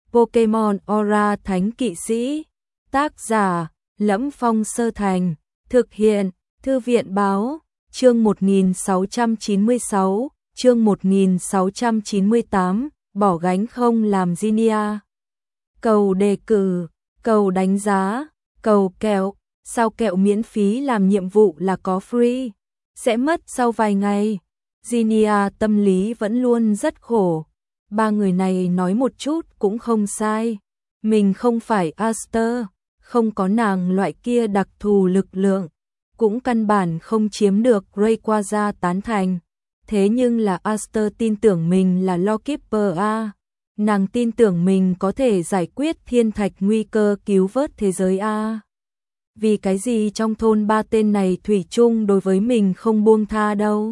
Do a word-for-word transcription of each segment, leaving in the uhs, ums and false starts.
Pokemon Aura Thánh Kỵ Sĩ. Tác giả: Lẫm Phong Sơ Thành. Thực hiện: Thư viện báo. Chương một nghìn sáu trăm chín mươi sáu, chương một nghìn sáu trăm chín mươi tám, bỏ gánh không làm Zinnia. Cầu đề cử, cầu đánh giá, cầu kẹo, sao kẹo miễn phí làm nhiệm vụ là có free, sẽ mất sau vài ngày. Zinnia tâm lý vẫn luôn rất khổ. Ba người này nói một chút cũng không sai. Mình không phải Aster, không có nàng loại kia đặc thù lực lượng, cũng căn bản không chiếm được Rayquaza tán thành. Thế nhưng là Aster tin tưởng mình là Lawkeeper A. Nàng tin tưởng mình có thể giải quyết thiên thạch nguy cơ cứu vớt thế giới A. Vì cái gì trong thôn ba tên này thủy chung đối với mình không buông tha đâu?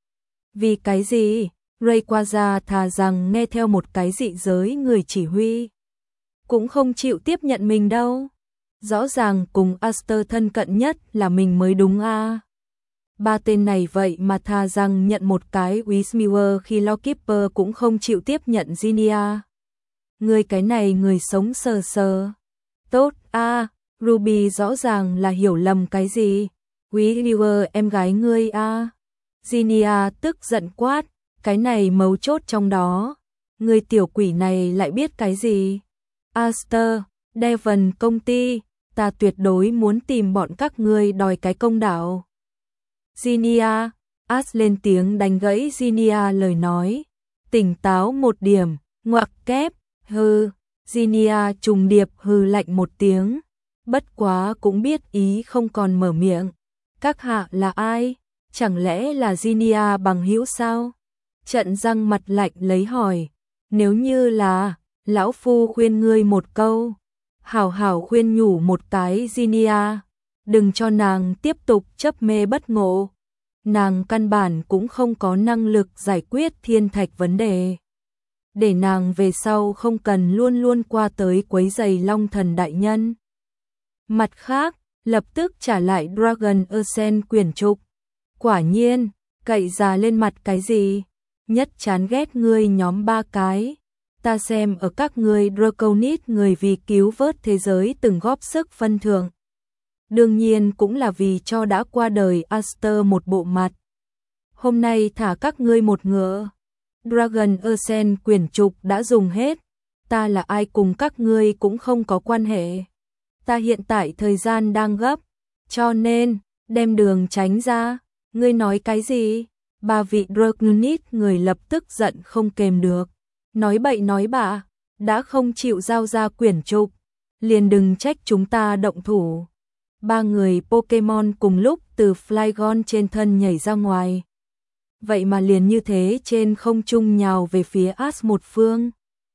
Vì cái gì? Rayquaza thà rằng nghe theo một cái dị giới người chỉ huy, cũng không chịu tiếp nhận mình đâu. Rõ ràng cùng Aster thân cận nhất là mình mới đúng a. Ba tên này vậy mà thà rằng nhận một cái Whismiller khi Lawkeeper cũng không chịu tiếp nhận Zinnia. Người cái này người sống sờ sờ. Tốt a, Ruby rõ ràng là hiểu lầm cái gì. Whismiller em gái ngươi a. Zinnia tức giận quát, cái này mấu chốt trong đó. Người tiểu quỷ này lại biết cái gì? Aster, Devon công ty, ta tuyệt đối muốn tìm bọn các ngươi đòi cái công đạo. Zinnia, Ash lên tiếng đánh gãy Zinnia lời nói. Tỉnh táo một điểm, ngoặc kép, hư. Zinnia trùng điệp hư lạnh một tiếng. Bất quá cũng biết ý không còn mở miệng. Các hạ là ai? Chẳng lẽ là Zinnia bằng hữu sao? Trận răng mặt lạnh lấy hỏi. Nếu như là, lão phu khuyên ngươi một câu. Hảo hảo khuyên nhủ một cái Zinnia. Đừng cho nàng tiếp tục chấp mê bất ngộ. Nàng căn bản cũng không có năng lực giải quyết thiên thạch vấn đề. Để nàng về sau không cần luôn luôn qua tới quấy giày Long Thần đại nhân. Mặt khác, lập tức trả lại Dragon Ascent quyển trục. Quả nhiên, cậy già lên mặt cái gì? Nhất chán ghét ngươi nhóm ba cái. Ta xem ở các ngươi Draconis người vì cứu vớt thế giới từng góp sức phân thưởng. Đương nhiên cũng là vì cho đã qua đời Aster một bộ mặt. Hôm nay thả các ngươi một ngựa. Dragon Ascent quyển trục đã dùng hết. Ta là ai cùng các ngươi cũng không có quan hệ. Ta hiện tại thời gian đang gấp. Cho nên, đem đường tránh ra. Ngươi nói cái gì? Ba vị Draconis người lập tức giận không kềm được. Nói bậy nói bạ, đã không chịu giao ra quyển trục, liền đừng trách chúng ta động thủ. Ba người Pokemon cùng lúc từ Flygon trên thân nhảy ra ngoài. Vậy mà liền như thế trên không trung nhào về phía Ash một phương.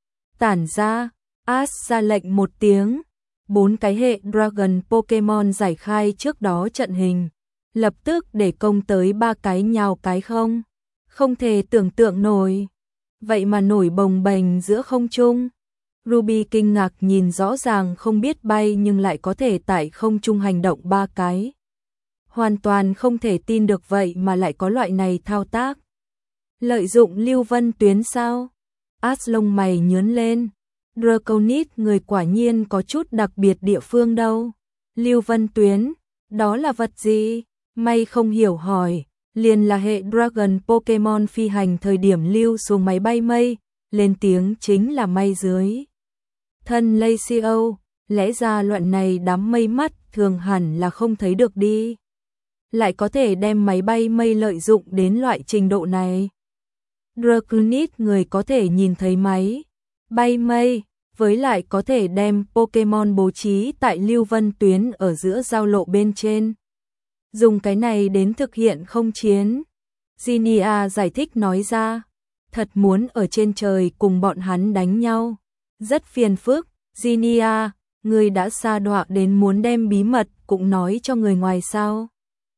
Tản ra, Ash ra lệnh một tiếng. Bốn cái hệ Dragon Pokemon giải khai trước đó trận hình. Lập tức để công tới ba cái nhào cái không. Không thể tưởng tượng nổi. Vậy mà nổi bồng bềnh giữa không trung. Ruby kinh ngạc nhìn rõ ràng không biết bay nhưng lại có thể tại không trung hành động ba cái. Hoàn toàn không thể tin được vậy mà lại có loại này thao tác. Lợi dụng lưu vân tuyến sao? Ash lông mày nhướng lên. Draconis người quả nhiên có chút đặc biệt địa phương đâu. Lưu vân tuyến, đó là vật gì? May không hiểu hỏi. Liền là hệ Dragon Pokemon phi hành thời điểm lưu xuống máy bay mây, lên tiếng chính là may dưới thân Lacio, lẽ ra loại này đám mây mắt thường hẳn là không thấy được đi. Lại có thể đem máy bay mây lợi dụng đến loại trình độ này. Draconis người có thể nhìn thấy máy bay mây, với lại có thể đem Pokemon bố trí tại lưu vân tuyến ở giữa giao lộ bên trên. Dùng cái này đến thực hiện không chiến. Zinnia giải thích nói ra. Thật muốn ở trên trời cùng bọn hắn đánh nhau. Rất phiền phức. Zinnia, người đã sa đọa đến muốn đem bí mật cũng nói cho người ngoài sao.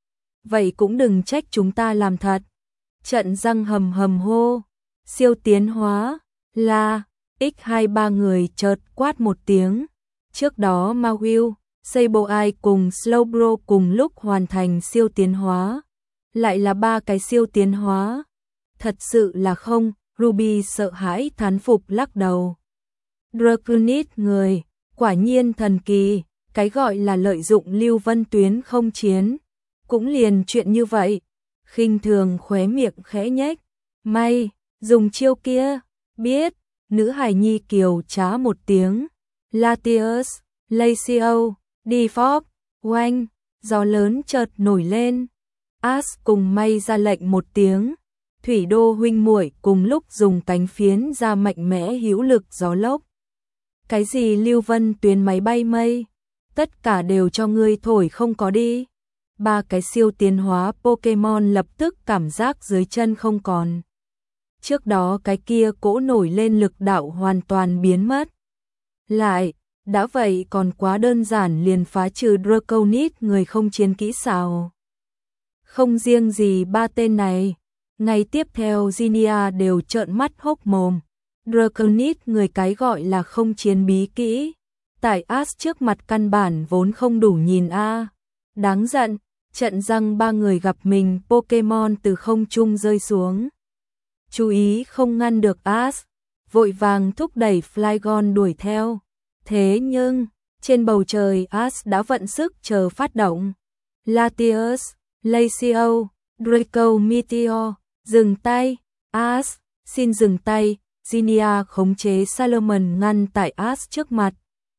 Vậy cũng đừng trách chúng ta làm thật. Trận răng hầm hầm hô. Siêu tiến hóa. Là. X hai ba người chợt quát một tiếng. Trước đó Mawile, Sableye cùng Slowbro cùng lúc hoàn thành siêu tiến hóa. Lại là ba cái siêu tiến hóa. Thật sự là không, Ruby sợ hãi thán phục lắc đầu. Draconid người, quả nhiên thần kỳ, cái gọi là lợi dụng Lưu Vân Tuyến không chiến, cũng liền chuyện như vậy. Khinh thường khóe miệng khẽ nhếch, may, dùng chiêu kia, biết, nữ hài nhi kiều trá một tiếng. Latius, Lacio, Default, oanh, gió lớn chợt nổi lên. As cùng may ra lệnh một tiếng. Thủy Đô huynh muội cùng lúc dùng cánh phiến ra mạnh mẽ hữu lực gió lốc. Cái gì Lưu Vân Tuyến máy bay mây, tất cả đều cho ngươi thổi không có đi. Ba cái siêu tiến hóa Pokemon lập tức cảm giác dưới chân không còn. Trước đó cái kia cỗ nổi lên lực đạo hoàn toàn biến mất. Lại, đã vậy còn quá đơn giản liền phá trừ Draconid người không chiến kỹ xảo. Không riêng gì ba tên này, ngày tiếp theo Zinnia đều trợn mắt hốc mồm. Draconid người cái gọi là không chiến bí kỹ, tại As trước mặt căn bản vốn không đủ nhìn a. Đáng giận, trận răng ba người gặp mình Pokemon từ không trung rơi xuống. Chú ý không ngăn được As, vội vàng thúc đẩy Flygon đuổi theo. Thế nhưng, trên bầu trời As đã vận sức chờ phát động. Latius, Lacio, Draco Meteor, dừng tay, As, xin dừng tay. Zinnia khống chế Salomon ngăn tại As trước mặt.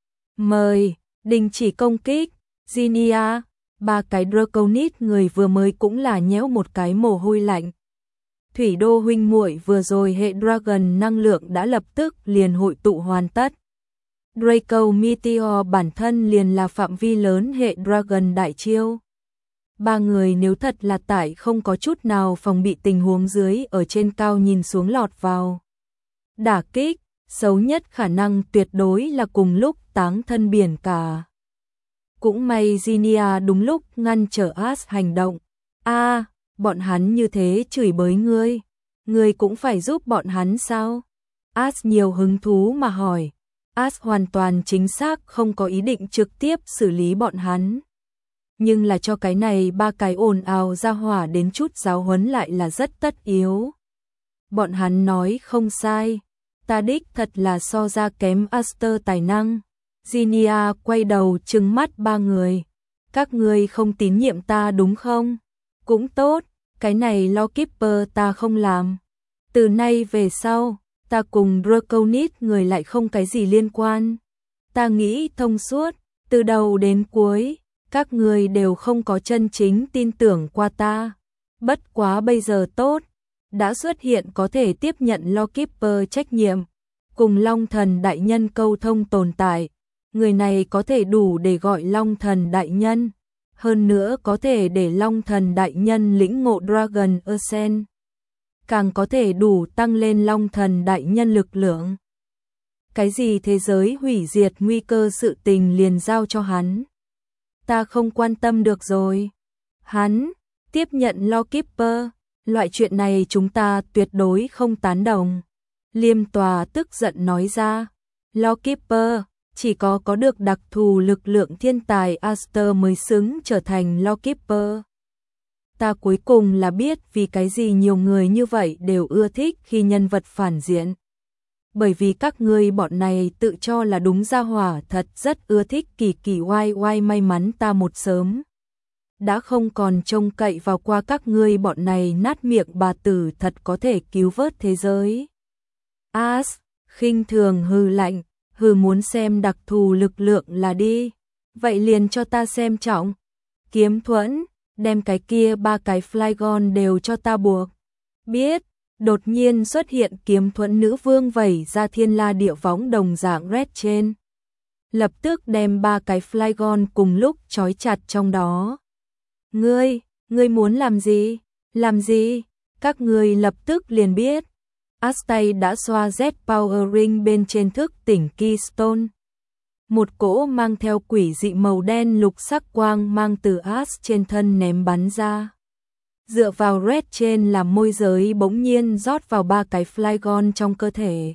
Mời, đình chỉ công kích. Zinnia, ba cái Draconid người vừa mới cũng là nhéo một cái mồ hôi lạnh. Thủy Đô huynh muội vừa rồi hệ Dragon năng lượng đã lập tức liền hội tụ hoàn tất. Draco Meteor bản thân liền là phạm vi lớn hệ Dragon đại chiêu. Ba người nếu thật là tại không có chút nào phòng bị tình huống dưới ở trên cao nhìn xuống lọt vào. Đả kích, xấu nhất khả năng tuyệt đối là cùng lúc táng thân biển cả. Cũng may Zinnia đúng lúc ngăn trở As hành động. A, à, bọn hắn như thế chửi bới ngươi, ngươi cũng phải giúp bọn hắn sao? As nhiều hứng thú mà hỏi. As hoàn toàn chính xác không có ý định trực tiếp xử lý bọn hắn. Nhưng là cho cái này ba cái ồn ào ra hỏa đến chút giáo huấn lại là rất tất yếu. Bọn hắn nói không sai, ta đích thật là so ra kém Aster tài năng. Zinnia quay đầu trừng mắt ba người. Các ngươi không tín nhiệm ta đúng không? Cũng tốt, cái này Law Keeper ta không làm. Từ nay về sau, ta cùng Draconid người lại không cái gì liên quan. Ta nghĩ thông suốt, từ đầu đến cuối, các người đều không có chân chính tin tưởng qua ta. Bất quá bây giờ tốt, đã xuất hiện có thể tiếp nhận Law Keeper trách nhiệm, cùng Long Thần Đại Nhân câu thông tồn tại. Người này có thể đủ để gọi Long Thần Đại Nhân, hơn nữa có thể để Long Thần Đại Nhân lĩnh ngộ Dragon Ascent, càng có thể đủ tăng lên Long Thần Đại Nhân lực lượng. Cái gì thế giới hủy diệt nguy cơ sự tình liền giao cho hắn. Ta không quan tâm được rồi. Hắn tiếp nhận Law Keeper, loại chuyện này chúng ta tuyệt đối không tán đồng. Liêm tòa tức giận nói ra. Law Keeper, chỉ có có được đặc thù lực lượng thiên tài Aster mới xứng trở thành Law Keeper. Ta cuối cùng là biết vì cái gì nhiều người như vậy đều ưa thích khi nhân vật phản diện. Bởi vì các ngươi bọn này tự cho là đúng ra hỏa thật rất ưa thích kỳ kỳ oai oai, may mắn ta một sớm đã không còn trông cậy vào qua các ngươi bọn này nát miệng bà tử thật có thể cứu vớt thế giới. As, khinh thường hừ lạnh, hừ muốn xem đặc thù lực lượng là đi. Vậy liền cho ta xem trọng. Kiếm thuẫn, đem cái kia ba cái Flygon đều cho ta buộc. Biết, đột nhiên xuất hiện kiếm thuẫn nữ vương vẩy ra thiên la địa võng đồng dạng red trên. Lập tức đem ba cái Flygon cùng lúc trói chặt trong đó. Ngươi, ngươi muốn làm gì? Làm gì? Các ngươi lập tức liền biết. Astay đã xoa Z Power Ring bên trên thức tỉnh Keystone. Một cỗ mang theo quỷ dị màu đen lục sắc quang mang từ As trên thân ném bắn ra. Dựa vào red trên làm môi giới bỗng nhiên rót vào ba cái Flygon trong cơ thể.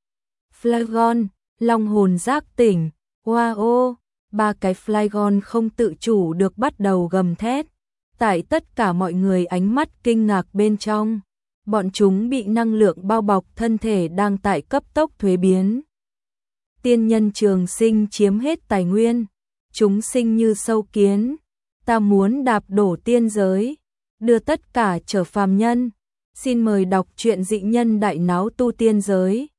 Flygon, long hồn giác tỉnh, wow, ba cái Flygon không tự chủ được bắt đầu gầm thét. Tại tất cả mọi người ánh mắt kinh ngạc bên trong, bọn chúng bị năng lượng bao bọc thân thể đang tại cấp tốc thuế biến. tiên nhân trường sinh chiếm hết tài nguyên, chúng sinh như sâu kiến, ta muốn đạp đổ tiên giới, đưa tất cả trở phàm nhân. Xin mời đọc truyện Dị Nhân Đại Náo Tu Tiên Giới.